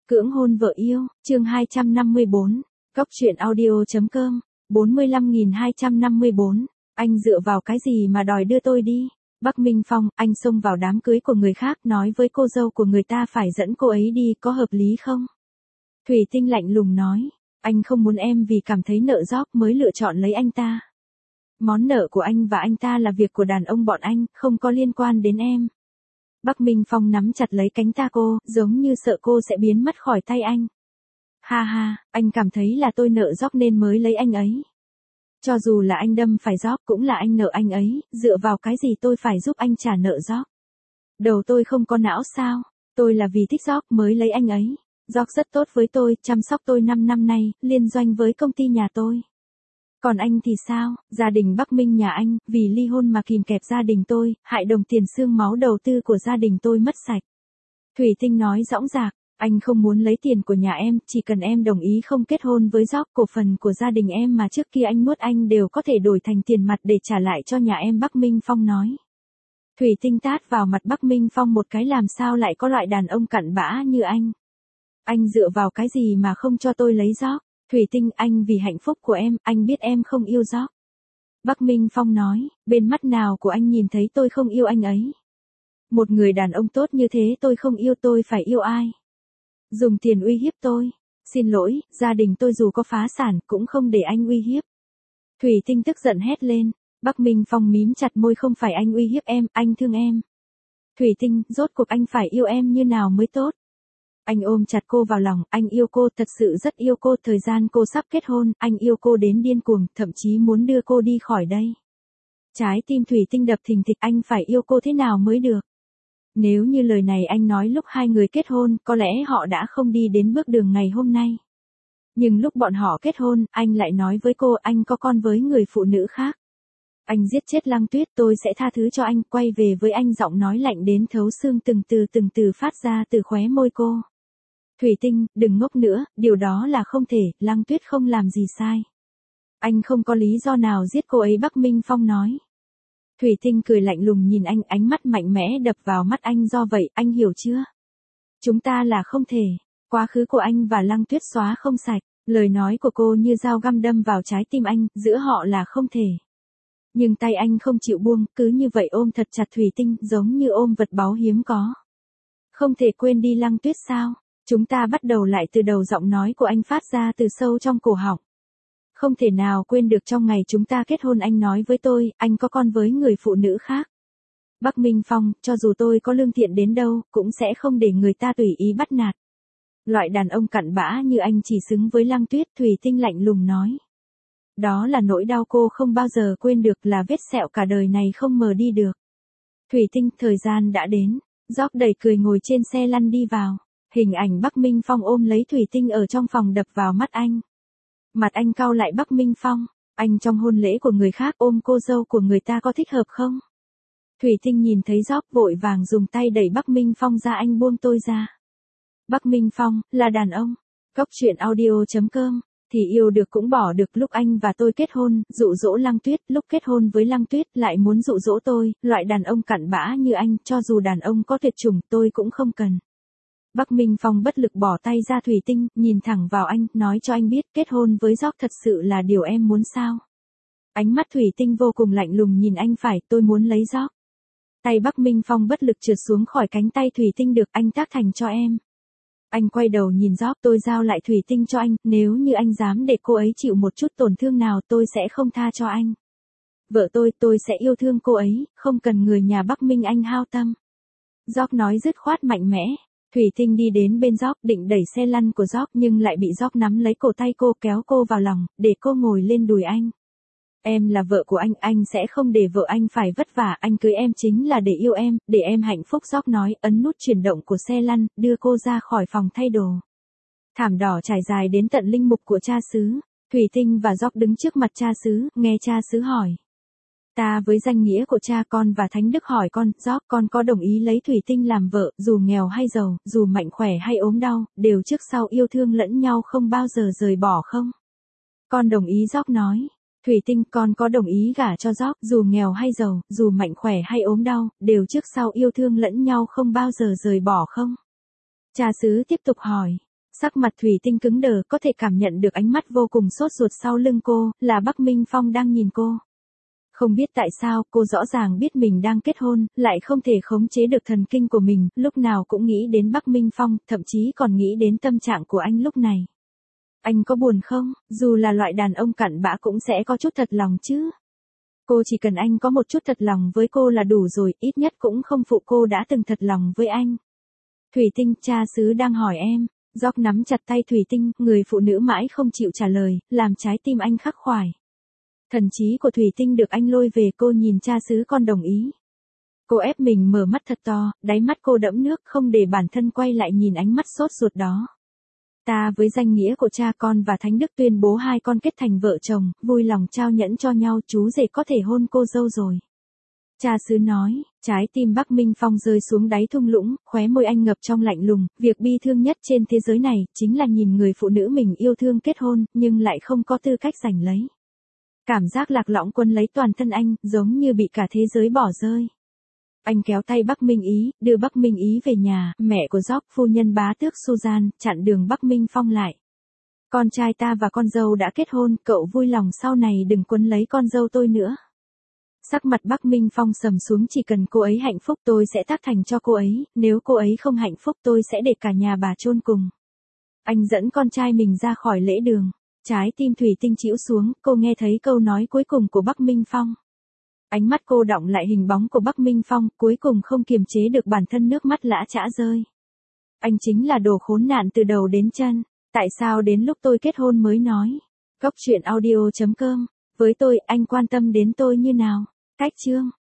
Cưỡng hôn vợ yêu, chương 254, Cóc truyện audio.com, 45.254, anh dựa vào cái gì mà đòi đưa tôi đi? Bắc Minh Phong, anh xông vào đám cưới của người khác nói với cô dâu của người ta phải dẫn cô ấy đi, có hợp lý không? Thủy Tinh lạnh lùng nói, anh không muốn em vì cảm thấy nợ gióc mới lựa chọn lấy anh ta. Món nợ của anh và anh ta là việc của đàn ông bọn anh, không có liên quan đến em. Bắc Minh Phong nắm chặt lấy cánh tay cô, giống như sợ cô sẽ biến mất khỏi tay anh. Ha ha, anh cảm thấy là tôi nợ gióc nên mới lấy anh ấy. Cho dù là anh đâm phải gióc cũng là anh nợ anh ấy, dựa vào cái gì tôi phải giúp anh trả nợ gióc? Đầu tôi không có não sao? Tôi là vì thích gióc mới lấy anh ấy. Gióc rất tốt với tôi, chăm sóc tôi 5 năm nay, liên doanh với công ty nhà tôi. Còn anh thì sao? Gia đình Bắc Minh nhà anh, vì ly hôn mà kìm kẹp gia đình tôi, hại đồng tiền xương máu đầu tư của gia đình tôi mất sạch. Thủy Tinh nói dõng dạc, anh không muốn lấy tiền của nhà em, chỉ cần em đồng ý không kết hôn với gióc, cổ phần của gia đình em mà trước kia anh nuốt anh đều có thể đổi thành tiền mặt để trả lại cho nhà em. Bắc Minh Phong nói. Thủy Tinh tát vào mặt Bắc Minh Phong một cái, làm sao lại có loại đàn ông cặn bã như anh? Anh dựa vào cái gì mà không cho tôi lấy gióc? Thủy Tinh, anh vì hạnh phúc của em, anh biết em không yêu gióc. Bắc Minh Phong nói, bên mắt nào của anh nhìn thấy tôi không yêu anh ấy? Một người đàn ông tốt như thế tôi không yêu, tôi phải yêu ai? Dùng tiền uy hiếp tôi. Xin lỗi, gia đình tôi dù có phá sản cũng không để anh uy hiếp. Thủy Tinh tức giận hét lên. Bắc Minh Phong mím chặt môi, không phải anh uy hiếp em, anh thương em. Thủy Tinh, rốt cuộc anh phải yêu em như nào mới tốt? Anh ôm chặt cô vào lòng, anh yêu cô, thật sự rất yêu cô, thời gian cô sắp kết hôn, anh yêu cô đến điên cuồng, thậm chí muốn đưa cô đi khỏi đây. Trái tim Thủy Tinh đập thình thịch, anh phải yêu cô thế nào mới được? Nếu như lời này anh nói lúc hai người kết hôn, có lẽ họ đã không đi đến bước đường ngày hôm nay. Nhưng lúc bọn họ kết hôn, anh lại nói với cô anh có con với người phụ nữ khác. Anh giết chết Lăng Tuyết, tôi sẽ tha thứ cho anh, quay về với anh. Giọng nói lạnh đến thấu xương từng từ phát ra từ khóe môi cô. Thủy Tinh, đừng ngốc nữa, điều đó là không thể, Lăng Tuyết không làm gì sai. Anh không có lý do nào giết cô ấy, Bắc Minh Phong nói. Thủy Tinh cười lạnh lùng nhìn anh, ánh mắt mạnh mẽ đập vào mắt anh, do vậy, anh hiểu chưa? Chúng ta là không thể, quá khứ của anh và Lăng Tuyết xóa không sạch, lời nói của cô như dao găm đâm vào trái tim anh, giữa họ là không thể. Nhưng tay anh không chịu buông, cứ như vậy ôm thật chặt Thủy Tinh, giống như ôm vật báu hiếm có. Không thể quên đi Lăng Tuyết sao? Chúng ta bắt đầu lại từ đầu, giọng nói của anh phát ra từ sâu trong cổ họng. Không thể nào quên được trong ngày chúng ta kết hôn anh nói với tôi, anh có con với người phụ nữ khác. Bắc Minh Phong, cho dù tôi có lương thiện đến đâu, cũng sẽ không để người ta tùy ý bắt nạt. Loại đàn ông cặn bã như anh chỉ xứng với Lăng Tuyết, Thủy Tinh lạnh lùng nói. Đó là nỗi đau cô không bao giờ quên được, là vết sẹo cả đời này không mờ đi được. Thủy Tinh, thời gian đã đến. Gióc đầy cười ngồi trên xe lăn đi vào. Hình ảnh Bắc Minh Phong ôm lấy Thủy Tinh ở trong phòng đập vào mắt anh. Mặt anh cau lại. Bắc Minh Phong, anh trong hôn lễ của người khác ôm cô dâu của người ta có thích hợp không? Thủy Tinh nhìn thấy Gióc vội vàng dùng tay đẩy Bắc Minh Phong ra, anh buông tôi ra. Bắc Minh Phong, là đàn ông. Cóc truyện audio.com, thì yêu được cũng bỏ được. Lúc anh và tôi kết hôn, dụ dỗ Lăng Tuyết, lúc kết hôn với Lăng Tuyết lại muốn dụ dỗ tôi, loại đàn ông cặn bã như anh, cho dù đàn ông có tuyệt chủng tôi cũng không cần. Bắc Minh Phong bất lực bỏ tay ra. Thủy Tinh, nhìn thẳng vào anh, nói cho anh biết, kết hôn với Gióc thật sự là điều em muốn sao? Ánh mắt Thủy Tinh vô cùng lạnh lùng nhìn anh. Phải, tôi muốn lấy Gióc. Tay Bắc Minh Phong bất lực trượt xuống khỏi cánh tay Thủy Tinh. Được, anh tác thành cho em. Anh quay đầu nhìn Gióc, tôi giao lại Thủy Tinh cho anh, nếu như anh dám để cô ấy chịu một chút tổn thương nào tôi sẽ không tha cho anh. Vợ tôi sẽ yêu thương cô ấy, không cần người nhà Bắc Minh anh hao tâm. Gióc nói dứt khoát mạnh mẽ. Thủy Tinh đi đến bên Gióc định đẩy xe lăn của Gióc nhưng lại bị Gióc nắm lấy cổ tay cô, kéo cô vào lòng, để cô ngồi lên đùi anh. Em là vợ của anh sẽ không để vợ anh phải vất vả, anh cưới em chính là để yêu em, để em hạnh phúc. Gióc nói, ấn nút chuyển động của xe lăn, đưa cô ra khỏi phòng thay đồ. Thảm đỏ trải dài đến tận linh mục của cha xứ. Thủy Tinh và Gióc đứng trước mặt cha xứ, nghe cha xứ hỏi. Ta với danh nghĩa của cha con và thánh đức hỏi con, Gióc, con có đồng ý lấy Thủy Tinh làm vợ, dù nghèo hay giàu, dù mạnh khỏe hay ốm đau, đều trước sau yêu thương lẫn nhau, không bao giờ rời bỏ không? Con đồng ý. Gióc nói. Thủy Tinh, con có đồng ý gả cho Gióc, dù nghèo hay giàu, dù mạnh khỏe hay ốm đau, đều trước sau yêu thương lẫn nhau, không bao giờ rời bỏ không? Cha xứ tiếp tục hỏi. Sắc mặt Thủy Tinh cứng đờ, có thể cảm nhận được ánh mắt vô cùng sốt ruột sau lưng cô, là Bắc Minh Phong đang nhìn cô. Không biết tại sao, cô rõ ràng biết mình đang kết hôn, lại không thể khống chế được thần kinh của mình, lúc nào cũng nghĩ đến Bắc Minh Phong, thậm chí còn nghĩ đến tâm trạng của anh lúc này. Anh có buồn không? Dù là loại đàn ông cặn bã cũng sẽ có chút thật lòng chứ. Cô chỉ cần anh có một chút thật lòng với cô là đủ rồi, ít nhất cũng không phụ cô đã từng thật lòng với anh. Thủy Tinh, cha xứ đang hỏi em. Gióc nắm chặt tay Thủy Tinh, người phụ nữ mãi không chịu trả lời, làm trái tim anh khắc khoải. Thần trí của Thủy Tinh được anh lôi về, cô nhìn cha xứ con đồng ý. Cô ép mình mở mắt thật to, đáy mắt cô đẫm nước, không để bản thân quay lại nhìn ánh mắt sốt ruột đó. Ta với danh nghĩa của cha con và Thánh Đức tuyên bố hai con kết thành vợ chồng, vui lòng trao nhẫn cho nhau, chú rể có thể hôn cô dâu rồi. Cha xứ nói, trái tim Bắc Minh Phong rơi xuống đáy thung lũng, khóe môi anh ngập trong lạnh lùng, việc bi thương nhất trên thế giới này, chính là nhìn người phụ nữ mình yêu thương kết hôn, nhưng lại không có tư cách giành lấy. Cảm giác lạc lõng quấn lấy toàn thân anh, giống như bị cả thế giới bỏ rơi. Anh kéo tay Bắc Minh Ý, đưa Bắc Minh Ý về nhà, mẹ của Gióc, phu nhân bá tước Susan, chặn đường Bắc Minh Phong lại. Con trai ta và con dâu đã kết hôn, cậu vui lòng sau này đừng quấn lấy con dâu tôi nữa. Sắc mặt Bắc Minh Phong sầm xuống, chỉ cần cô ấy hạnh phúc tôi sẽ tác thành cho cô ấy, nếu cô ấy không hạnh phúc tôi sẽ để cả nhà bà chôn cùng. Anh dẫn con trai mình ra khỏi lễ đường. Trái tim Thủy Tinh chĩu xuống, cô nghe thấy câu nói cuối cùng của Bắc Minh Phong. Ánh mắt cô đọng lại hình bóng của Bắc Minh Phong, cuối cùng không kiềm chế được bản thân, nước mắt lã chã rơi. Anh chính là đồ khốn nạn từ đầu đến chân, tại sao đến lúc tôi kết hôn mới nói. Góc truyện audio.com, với tôi, anh quan tâm đến tôi như nào? Cách chương